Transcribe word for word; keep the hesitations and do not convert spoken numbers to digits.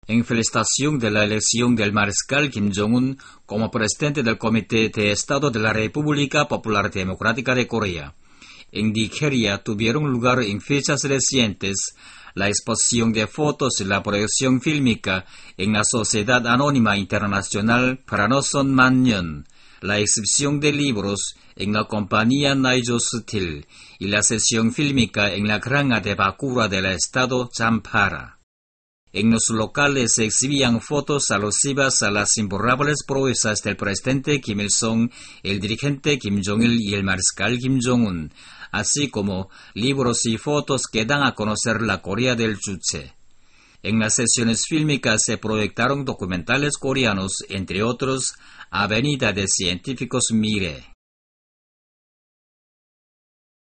en felicitación de la elección del mariscal Kim Jong-un como presidente del Comité de Estado de la República Popular Democrática de Corea. En Nigeria tuvieron lugar en fechas recientes la exposición de fotos y la proyección fílmica en la Sociedad Anónima Internacional Pranoson Manyeon, la exhibición de libros en la compañía Naijo Steel y la sesión fílmica en la granja de Bakura del estado Champara. En los locales se exhibían fotos alusivas a las imborrables proezas del presidente Kim Il-sung, el dirigente Kim Jong-il y el mariscal Kim Jong-un, así como libros y fotos que dan a conocer la Corea del Juche. En las sesiones fílmicas se proyectaron documentales coreanos, entre otros, Avenida de Científicos Mire.